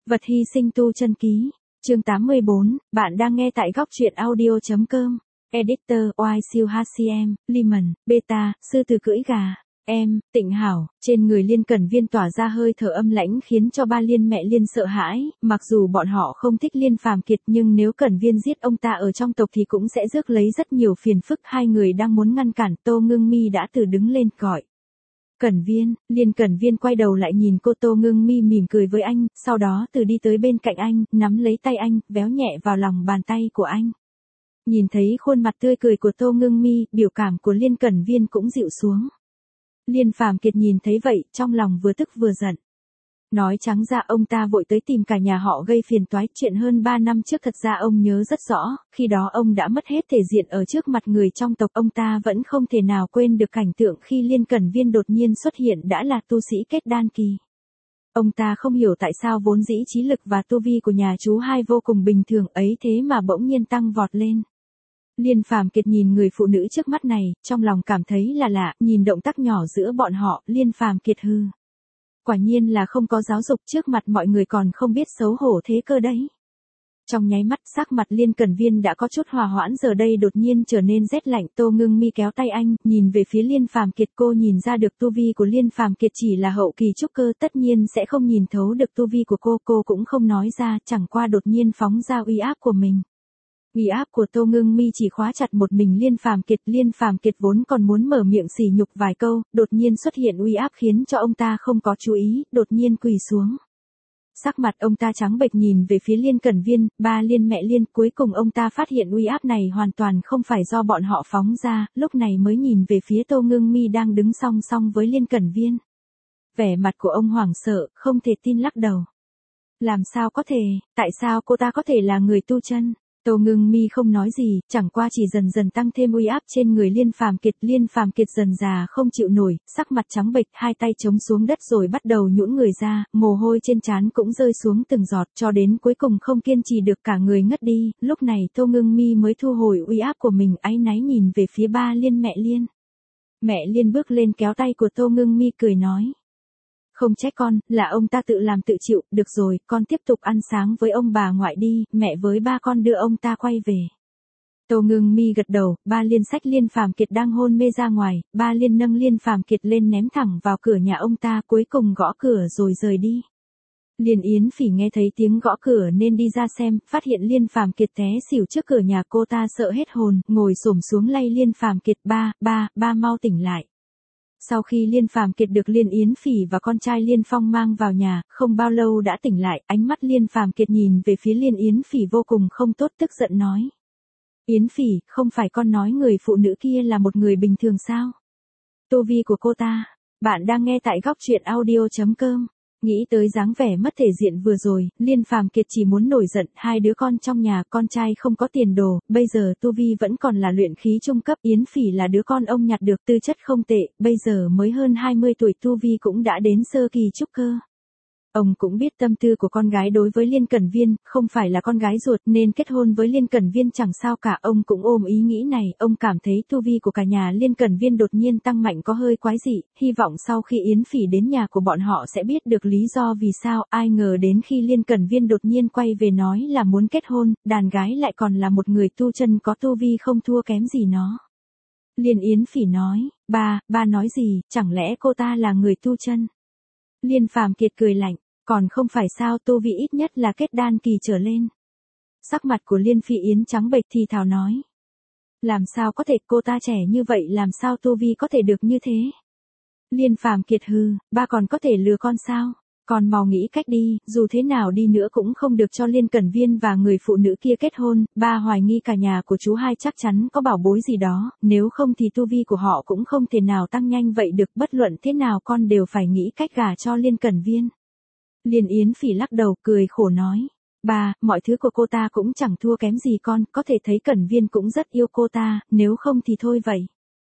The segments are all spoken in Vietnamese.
Vật hy sinh tu chân ký. Chương 84, bạn đang nghe tại góc truyện audio.com. Editor Y Siêu HCM, Lemon, Beta, sư tử cưỡi gà. Em, Tịnh Hảo, trên người Liên Cẩn Viên tỏa ra hơi thở âm lãnh khiến cho ba Liên mẹ Liên sợ hãi, mặc dù bọn họ không thích Liên Phàm Kiệt nhưng nếu Cẩn Viên giết ông ta ở trong tộc thì cũng sẽ rước lấy rất nhiều phiền phức. Hai người đang muốn ngăn cản, Tô Ngưng Mi đã từ đứng lên gọi. Cẩn Viên, Liên Cẩn Viên quay đầu lại nhìn cô. Tô Ngưng Mi mỉm cười với anh, sau đó từ đi tới bên cạnh anh, nắm lấy tay anh, véo nhẹ vào lòng bàn tay của anh. Nhìn thấy khuôn mặt tươi cười của Tô Ngưng Mi, biểu cảm của Liên Cẩn Viên cũng dịu xuống. Liên Phàm Kiệt nhìn thấy vậy, trong lòng vừa tức vừa giận. Nói trắng ra ông ta vội tới tìm cả nhà họ gây phiền toái. Chuyện hơn 3 năm trước thật ra ông nhớ rất rõ, khi đó ông đã mất hết thể diện ở trước mặt người trong tộc. Ông ta vẫn không thể nào quên được cảnh tượng khi Liên Cẩn Viên đột nhiên xuất hiện đã là tu sĩ kết đan kỳ. Ông ta không hiểu tại sao vốn dĩ trí lực và tu vi của nhà chú hai vô cùng bình thường ấy thế mà bỗng nhiên tăng vọt lên. Liên Phàm Kiệt nhìn người phụ nữ trước mắt này, trong lòng cảm thấy là lạ, nhìn động tác nhỏ giữa bọn họ, Liên Phàm Kiệt hừ. Quả nhiên là không có giáo dục, trước mặt mọi người còn không biết xấu hổ thế cơ đấy. Trong nháy mắt, sắc mặt Liên Cẩn Viên đã có chút hòa hoãn, giờ đây đột nhiên trở nên rét lạnh. Tô Ngưng Mi kéo tay anh, nhìn về phía Liên Phàm Kiệt. Cô nhìn ra được tu vi của Liên Phàm Kiệt chỉ là hậu kỳ trúc cơ, tất nhiên sẽ không nhìn thấu được tu vi của cô cũng không nói ra, chẳng qua đột nhiên phóng ra uy áp của mình. Uy áp của Tô Ngưng Mi chỉ khóa chặt một mình Liên Phàm Kiệt. Liên Phàm Kiệt vốn còn muốn mở miệng sỉ nhục vài câu, đột nhiên xuất hiện uy áp khiến cho ông ta không có chú ý, đột nhiên quỳ xuống. Sắc mặt ông ta trắng bệch nhìn về phía Liên Cẩn Viên, ba Liên mẹ Liên. Cuối cùng ông ta phát hiện uy áp này hoàn toàn không phải do bọn họ phóng ra, lúc này mới nhìn về phía Tô Ngưng Mi đang đứng song song với Liên Cẩn Viên. Vẻ mặt của ông hoảng sợ, không thể tin lắc đầu. Làm sao có thể, tại sao cô ta có thể là người tu chân? Tô Ngưng Mi không nói gì, chẳng qua chỉ dần dần tăng thêm uy áp trên người Liên Phàm Kiệt. Liên Phàm Kiệt dần già không chịu nổi, sắc mặt trắng bệch, hai tay chống xuống đất rồi bắt đầu nhũn người ra, mồ hôi trên trán cũng rơi xuống từng giọt, cho đến cuối cùng không kiên trì được cả người ngất đi. Lúc này Tô Ngưng Mi mới thu hồi uy áp của mình, áy náy nhìn về phía ba Liên mẹ Liên. Mẹ Liên bước lên kéo tay của Tô Ngưng Mi cười nói. Không trách con, là ông ta tự làm tự chịu, được rồi, con tiếp tục ăn sáng với ông bà ngoại đi, mẹ với ba con đưa ông ta quay về. Tô Ngưng Mi gật đầu, ba Liên xách Liên Phàm Kiệt đang hôn mê ra ngoài, ba Liên nâng Liên Phàm Kiệt lên ném thẳng vào cửa nhà ông ta, cuối cùng gõ cửa rồi rời đi. Liên Yến Phỉ nghe thấy tiếng gõ cửa nên đi ra xem, phát hiện Liên Phàm Kiệt té xỉu trước cửa nhà. Cô ta sợ hết hồn, ngồi xổm xuống lay Liên Phàm Kiệt, ba mau tỉnh lại. Sau khi Liên Phàm Kiệt được Liên Yến Phỉ và con trai Liên Phong mang vào nhà, không bao lâu đã tỉnh lại, ánh mắt Liên Phàm Kiệt nhìn về phía Liên Yến Phỉ vô cùng không tốt, tức giận nói. Yến Phỉ, không phải con nói người phụ nữ kia là một người bình thường sao? Tu vi của cô ta, bạn đang nghe tại góc truyện audio.com. Nghĩ tới dáng vẻ mất thể diện vừa rồi, Liên Phàm Kiệt chỉ muốn nổi giận. Hai đứa con trong nhà, con trai không có tiền đồ, bây giờ tu vi vẫn còn là luyện khí trung cấp. Yến Phỉ là đứa con ông nhặt được, tư chất không tệ, bây giờ mới hơn 20 tuổi, tu vi cũng đã đến sơ kỳ trúc cơ. Ông cũng biết tâm tư của con gái đối với Liên Cẩn Viên, không phải là con gái ruột nên kết hôn với Liên Cẩn Viên chẳng sao cả. Ông cũng ôm ý nghĩ này, ông cảm thấy tu vi của cả nhà Liên Cẩn Viên đột nhiên tăng mạnh có hơi quái dị, hy vọng sau khi Yến Phỉ đến nhà của bọn họ sẽ biết được lý do vì sao. Ai ngờ đến khi Liên Cẩn Viên đột nhiên quay về nói là muốn kết hôn, đàn gái lại còn là một người tu chân có tu vi không thua kém gì nó. Liên Yến Phỉ nói, ba nói gì, chẳng lẽ cô ta là người tu chân? Liên Phàm Kiệt cười lạnh, còn không phải sao, tu vi ít nhất là kết đan kỳ trở lên. Sắc mặt của Liên Phi Yến trắng bệch thì thào nói. Làm sao có thể, cô ta trẻ như vậy làm sao tu vi có thể được như thế? Liên Phàm Kiệt hừ, ba còn có thể lừa con sao? Con mau nghĩ cách đi, dù thế nào đi nữa cũng không được cho Liên Cẩn Viên và người phụ nữ kia kết hôn. Ba hoài nghi cả nhà của chú hai chắc chắn có bảo bối gì đó, nếu không thì tu vi của họ cũng không thể nào tăng nhanh vậy được. Bất luận thế nào con đều phải nghĩ cách gả cho Liên Cẩn Viên. Liên Yến Phỉ lắc đầu cười khổ nói. Ba, mọi thứ của cô ta cũng chẳng thua kém gì con, có thể thấy Cẩn Viên cũng rất yêu cô ta, nếu không thì thôi vậy.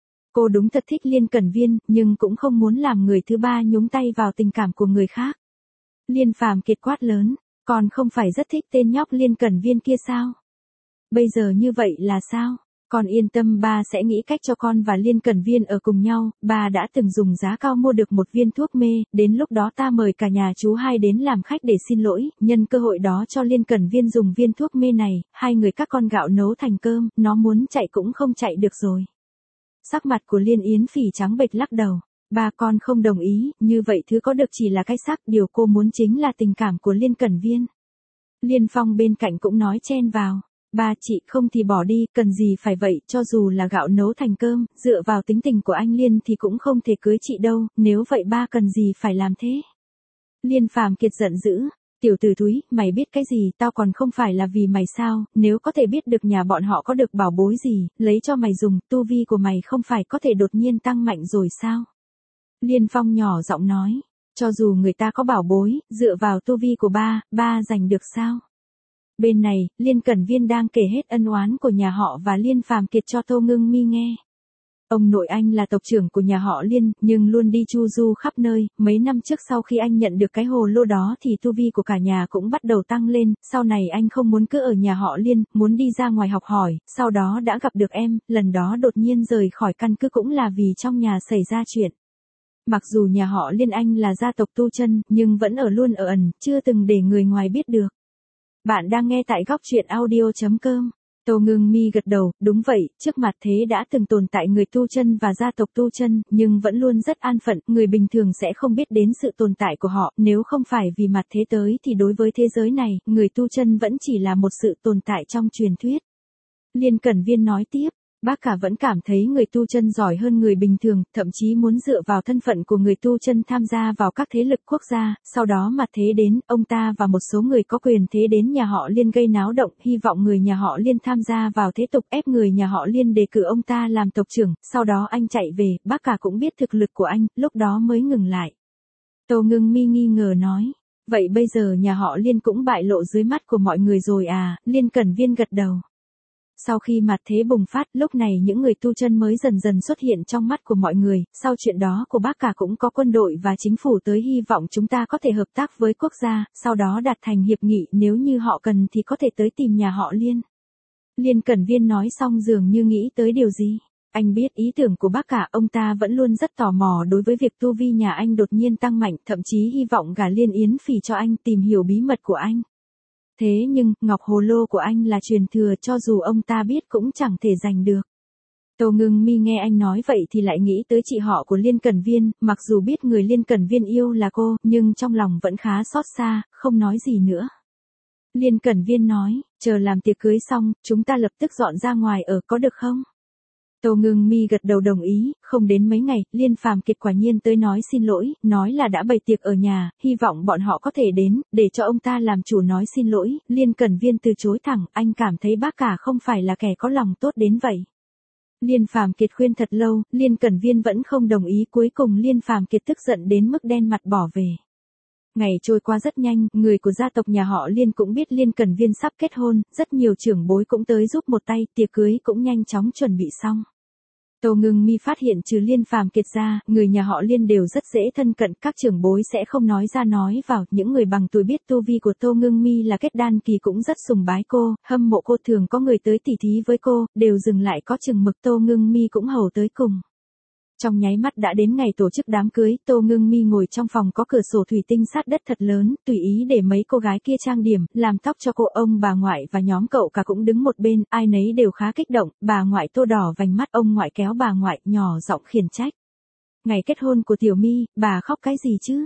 Cô đúng thật thích Liên Cẩn Viên, nhưng cũng không muốn làm người thứ ba nhúng tay vào tình cảm của người khác. Liên Phàm Kiệt quát lớn, còn không phải rất thích tên nhóc Liên Cẩn Viên kia sao? Bây giờ như vậy là sao? Con yên tâm, ba sẽ nghĩ cách cho con và Liên Cẩn Viên ở cùng nhau, ba đã từng dùng giá cao mua được một viên thuốc mê, đến lúc đó ta mời cả nhà chú hai đến làm khách để xin lỗi, nhân cơ hội đó cho Liên Cẩn Viên dùng viên thuốc mê này, hai người các con gạo nấu thành cơm, nó muốn chạy cũng không chạy được rồi. Sắc mặt của Liên Yến Phỉ trắng bệch lắc đầu. Ba con không đồng ý, như vậy thứ có được chỉ là cái xác, điều cô muốn chính là tình cảm của Liên Cẩn Viên. Liên Phong bên cạnh cũng nói chen vào. Ba chị không thì bỏ đi, cần gì phải vậy, cho dù là gạo nấu thành cơm, dựa vào tính tình của anh Liên thì cũng không thể cưới chị đâu, nếu vậy ba cần gì phải làm thế. Liên Phàm Kiệt giận dữ, tiểu tử thúi, mày biết cái gì, tao còn không phải là vì mày sao, nếu có thể biết được nhà bọn họ có được bảo bối gì, lấy cho mày dùng, tu vi của mày không phải có thể đột nhiên tăng mạnh rồi sao? Liên Phong nhỏ giọng nói, cho dù người ta có bảo bối, dựa vào tu vi của ba giành được sao? Bên này, Liên Cẩn Viên đang kể hết ân oán của nhà họ và Liên Phàm Kiệt cho Tô Ngưng Mi nghe. Ông nội anh là tộc trưởng của nhà họ Liên, nhưng luôn đi chu du khắp nơi, mấy năm trước sau khi anh nhận được cái hồ lô đó thì tu vi của cả nhà cũng bắt đầu tăng lên, sau này anh không muốn cứ ở nhà họ Liên, muốn đi ra ngoài học hỏi, sau đó đã gặp được em, lần đó đột nhiên rời khỏi căn cứ cũng là vì trong nhà xảy ra chuyện. Mặc dù nhà họ Liên anh là gia tộc tu chân, nhưng vẫn ở luôn ở ẩn, chưa từng để người ngoài biết được. Bạn đang nghe tại góc truyện audio.com. Tô Ngưng Mi gật đầu, đúng vậy, trước mặt thế đã từng tồn tại người tu chân và gia tộc tu chân, nhưng vẫn luôn rất an phận, người bình thường sẽ không biết đến sự tồn tại của họ, nếu không phải vì mặt thế tới thì đối với thế giới này, người tu chân vẫn chỉ là một sự tồn tại trong truyền thuyết. Liên Cẩn Viên nói tiếp. Bác cả vẫn cảm thấy người tu chân giỏi hơn người bình thường, thậm chí muốn dựa vào thân phận của người tu chân tham gia vào các thế lực quốc gia, sau đó mà thế đến, ông ta và một số người có quyền thế đến nhà họ Liên gây náo động, hy vọng người nhà họ Liên tham gia vào thế tục ép người nhà họ Liên đề cử ông ta làm tộc trưởng, sau đó anh chạy về, bác cả cũng biết thực lực của anh, lúc đó mới ngừng lại. Tô Ngưng Mi nghi ngờ nói, vậy bây giờ nhà họ Liên cũng bại lộ dưới mắt của mọi người rồi à, Liên Cẩn Viên gật đầu. Sau khi mặt thế bùng phát, lúc này những người tu chân mới dần dần xuất hiện trong mắt của mọi người, sau chuyện đó của bác cả cũng có quân đội và chính phủ tới hy vọng chúng ta có thể hợp tác với quốc gia, sau đó đạt thành hiệp nghị, nếu như họ cần thì có thể tới tìm nhà họ Liên. Liên Cẩn Viên nói xong dường như nghĩ tới điều gì. Anh biết ý tưởng của bác cả, ông ta vẫn luôn rất tò mò đối với việc tu vi nhà anh đột nhiên tăng mạnh, thậm chí hy vọng gả Liên Yến Phỉ cho anh, tìm hiểu bí mật của anh. Thế nhưng, ngọc hồ lô của anh là truyền thừa, cho dù ông ta biết cũng chẳng thể giành được. Tô Ngưng Mi nghe anh nói vậy thì lại nghĩ tới chị họ của Liên Cẩn Viên, mặc dù biết người Liên Cẩn Viên yêu là cô, nhưng trong lòng vẫn khá xót xa, không nói gì nữa. Liên Cẩn Viên nói, chờ làm tiệc cưới xong, chúng ta lập tức dọn ra ngoài ở, có được không? Tô Ngưng Mi gật đầu đồng ý, không đến mấy ngày, Liên Phàm Kiệt quả nhiên tới nói xin lỗi, nói là đã bày tiệc ở nhà, hy vọng bọn họ có thể đến, để cho ông ta làm chủ nói xin lỗi, Liên Cẩn Viên từ chối thẳng, anh cảm thấy bác cả không phải là kẻ có lòng tốt đến vậy. Liên Phàm Kiệt khuyên thật lâu, Liên Cẩn Viên vẫn không đồng ý, cuối cùng Liên Phàm Kiệt tức giận đến mức đen mặt bỏ về. Ngày trôi qua rất nhanh, người của gia tộc nhà họ Liên cũng biết Liên Cẩn Viên sắp kết hôn, rất nhiều trưởng bối cũng tới giúp một tay, tiệc cưới cũng nhanh chóng chuẩn bị xong. Tô Ngưng Mi phát hiện trừ Liên Phàm Kiệt ra, người nhà họ Liên đều rất dễ thân cận, các trưởng bối sẽ không nói ra nói vào, những người bằng tuổi biết tu vi của Tô Ngưng Mi là kết đan kỳ cũng rất sùng bái cô, hâm mộ cô, thường có người tới tỉ thí với cô, đều dừng lại có chừng mực, Tô Ngưng Mi cũng hầu tới cùng. Trong nháy mắt đã đến ngày tổ chức đám cưới, Tô Ngưng Mi ngồi trong phòng có cửa sổ thủy tinh sát đất thật lớn, tùy ý để mấy cô gái kia trang điểm, làm tóc cho cô, ông bà ngoại và nhóm cậu cả cũng đứng một bên, ai nấy đều khá kích động, bà ngoại tô đỏ vành mắt, ông ngoại kéo bà ngoại, nhỏ giọng khiển trách. Ngày kết hôn của Tiểu Mi, bà khóc cái gì chứ?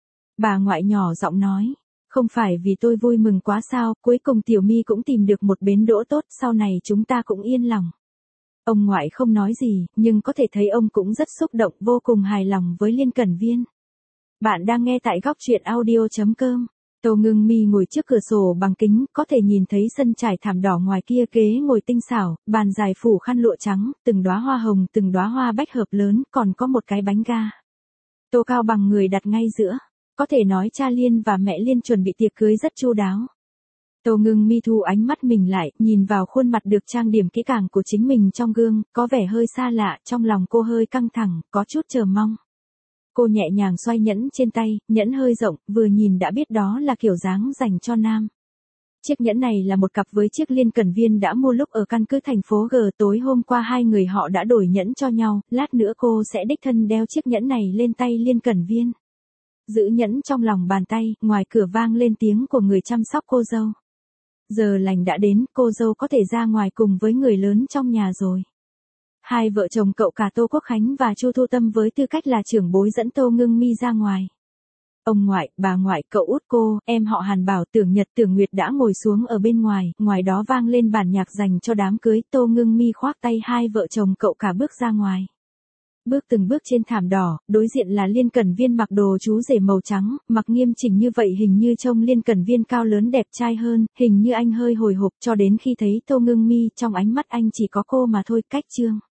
Bà ngoại nhỏ giọng nói, không phải vì tôi vui mừng quá sao, cuối cùng Tiểu Mi cũng tìm được một bến đỗ tốt, sau này chúng ta cũng yên lòng. Ông ngoại không nói gì, nhưng có thể thấy ông cũng rất xúc động, vô cùng hài lòng với Liên Cẩn Viên. Bạn đang nghe tại góc truyện audio.com. Tô Ngưng Mi ngồi trước cửa sổ bằng kính, có thể nhìn thấy sân trải thảm đỏ ngoài kia, ghế ngồi tinh xảo, bàn dài phủ khăn lụa trắng, từng đóa hoa hồng, từng đóa hoa bách hợp lớn, còn có một cái bánh ga tô cao bằng người đặt ngay giữa. Có thể nói cha Liên và mẹ Liên chuẩn bị tiệc cưới rất chu đáo. Tô Ngưng Mi thu ánh mắt mình lại, nhìn vào khuôn mặt được trang điểm kỹ càng của chính mình trong gương, có vẻ hơi xa lạ, trong lòng cô hơi căng thẳng, có chút chờ mong. Cô nhẹ nhàng xoay nhẫn trên tay, nhẫn hơi rộng, vừa nhìn đã biết đó là kiểu dáng dành cho nam. Chiếc nhẫn này là một cặp với chiếc Liên Cẩn Viên đã mua lúc ở căn cứ thành phố G. Tối hôm qua hai người họ đã đổi nhẫn cho nhau, lát nữa cô sẽ đích thân đeo chiếc nhẫn này lên tay Liên Cẩn Viên. Giữ nhẫn trong lòng bàn tay, ngoài cửa vang lên tiếng của người chăm sóc cô dâu. Giờ lành đã đến, cô dâu có thể ra ngoài cùng với người lớn trong nhà rồi. Hai vợ chồng cậu cả Tô Quốc Khánh và Chu Thu Tâm với tư cách là trưởng bối dẫn Tô Ngưng Mi ra ngoài. Ông ngoại, bà ngoại, cậu út cô, em họ Hàn Bảo, Tưởng Nhật, Tưởng Nguyệt đã ngồi xuống ở bên ngoài, ngoài đó vang lên bản nhạc dành cho đám cưới. Tô Ngưng Mi khoác tay hai vợ chồng cậu cả bước ra ngoài. Bước từng bước trên thảm đỏ, đối diện là Liên Cẩn Viên mặc đồ chú rể màu trắng, mặc nghiêm chỉnh như vậy hình như trông Liên Cẩn Viên cao lớn đẹp trai hơn, hình như anh hơi hồi hộp cho đến khi thấy Tô Ngưng Mi, trong ánh mắt anh chỉ có cô mà thôi. Cách chương